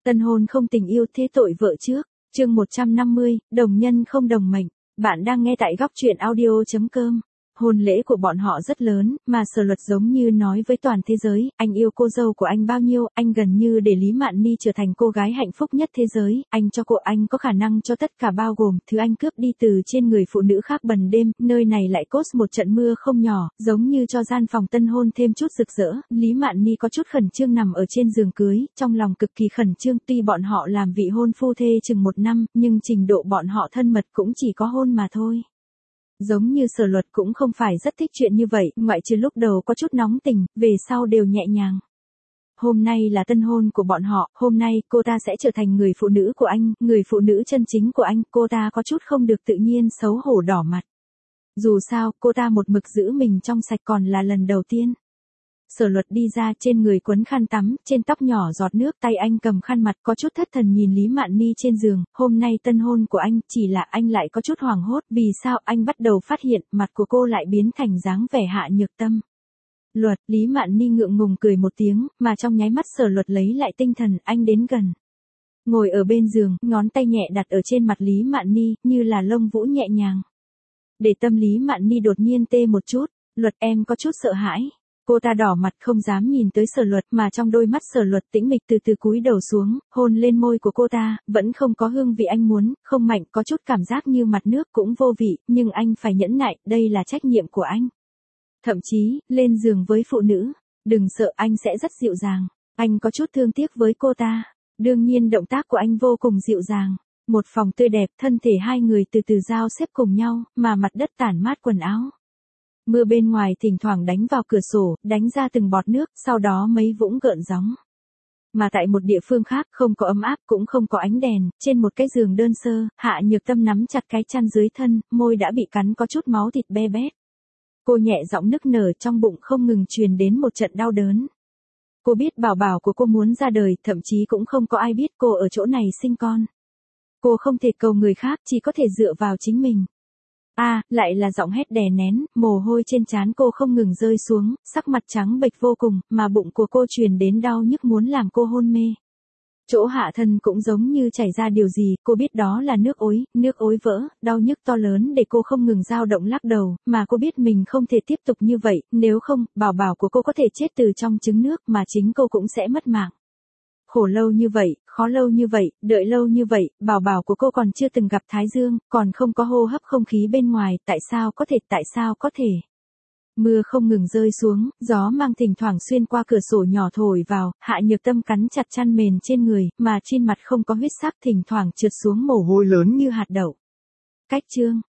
Tân hôn không tình yêu thế tội vợ trước. Chương 150, đồng nhân không đồng mệnh. Bạn đang nghe tại góc truyện audio.com. Hôn lễ của bọn họ rất lớn, mà Sở Luật giống như nói với toàn thế giới, anh yêu cô dâu của anh bao nhiêu, anh gần như để Lý Mạn Ni trở thành cô gái hạnh phúc nhất thế giới, anh cho cô, anh có khả năng cho tất cả bao gồm, thứ anh cướp đi từ trên người phụ nữ khác bần đêm, nơi này lại cốt một trận mưa không nhỏ, giống như cho gian phòng tân hôn thêm chút rực rỡ. Lý Mạn Ni có chút khẩn trương nằm ở trên giường cưới, trong lòng cực kỳ khẩn trương, tuy bọn họ làm vị hôn phu thê chừng 1 năm, nhưng trình độ bọn họ thân mật cũng chỉ có hôn mà thôi. Giống như Sở Luật cũng không phải rất thích chuyện như vậy, ngoại trừ lúc đầu có chút nóng tình, về sau đều nhẹ nhàng. Hôm nay là tân hôn của bọn họ, hôm nay cô ta sẽ trở thành người phụ nữ của anh, người phụ nữ chân chính của anh, cô ta có chút không được tự nhiên xấu hổ đỏ mặt. Dù sao, cô ta một mực giữ mình trong sạch còn là lần đầu tiên. Sở Luật đi ra, trên người quấn khăn tắm, trên tóc nhỏ giọt nước, tay anh cầm khăn mặt, có chút thất thần nhìn Lý Mạn Ni trên giường. Hôm nay tân hôn của anh, chỉ là anh lại có chút hoảng hốt, vì sao anh bắt đầu phát hiện mặt của cô lại biến thành dáng vẻ Hạ Nhược Tâm. Luật, Lý Mạn Ni ngượng ngùng cười một tiếng, mà trong nháy mắt Sở Luật lấy lại tinh thần, anh đến gần. Ngồi ở bên giường, ngón tay nhẹ đặt ở trên mặt Lý Mạn Ni, như là lông vũ nhẹ nhàng. Để tâm Lý Mạn Ni đột nhiên tê một chút, Luật em có chút sợ hãi. Cô ta đỏ mặt không dám nhìn tới Sở Luật, mà trong đôi mắt Sở Luật tĩnh mịch từ từ cúi đầu xuống, hôn lên môi của cô ta, vẫn không có hương vị anh muốn, không mạnh, có chút cảm giác như mặt nước cũng vô vị, nhưng anh phải nhẫn nại, đây là trách nhiệm của anh. Thậm chí, lên giường với phụ nữ, đừng sợ, anh sẽ rất dịu dàng. Anh có chút thương tiếc với cô ta. Đương nhiên động tác của anh vô cùng dịu dàng. Một phòng tươi đẹp, thân thể hai người từ từ giao xếp cùng nhau, mà mặt đất tản mát quần áo. Mưa bên ngoài thỉnh thoảng đánh vào cửa sổ, đánh ra từng bọt nước, sau đó mấy vũng gợn sóng. Mà tại một địa phương khác, không có ấm áp, cũng không có ánh đèn, trên một cái giường đơn sơ, Hạ Nhược Tâm nắm chặt cái chăn dưới thân, môi đã bị cắn có chút máu thịt be bét. Cô nhẹ giọng nức nở, trong bụng không ngừng truyền đến một trận đau đớn. Cô biết bảo bảo của cô muốn ra đời, thậm chí cũng không có ai biết cô ở chỗ này sinh con. Cô không thể cầu người khác, chỉ có thể dựa vào chính mình. Lại là giọng hét đè nén, mồ hôi trên trán cô không ngừng rơi xuống, sắc mặt trắng bệch vô cùng, mà bụng của cô truyền đến đau nhức muốn làm cô hôn mê. Chỗ hạ thân cũng giống như chảy ra điều gì, cô biết đó là nước ối vỡ, đau nhức to lớn để cô không ngừng dao động lắc đầu, mà cô biết mình không thể tiếp tục như vậy, nếu không, bảo bảo của cô có thể chết từ trong trứng nước, mà chính cô cũng sẽ mất mạng. Khổ lâu như vậy, khó lâu như vậy, đợi lâu như vậy, bảo bảo của cô còn chưa từng gặp Thái Dương, còn không có hô hấp không khí bên ngoài, tại sao có thể. Mưa không ngừng rơi xuống, gió mang thỉnh thoảng xuyên qua cửa sổ nhỏ thổi vào, Hạ Nhược Tâm cắn chặt chăn mền trên người, mà trên mặt không có huyết sắc, thỉnh thoảng trượt xuống mồ hôi lớn như hạt đậu. Cách chương